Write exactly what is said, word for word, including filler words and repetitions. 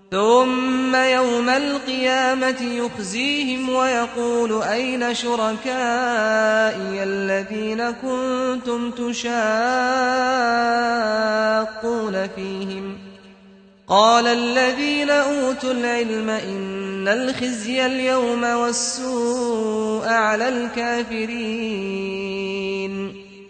ثم يوم القيامة يخزيهم ويقول أين شركائي الذين كنتم تشاقون فيهم قال الذين أوتوا العلم إن الخزي اليوم والسوء على الكافرين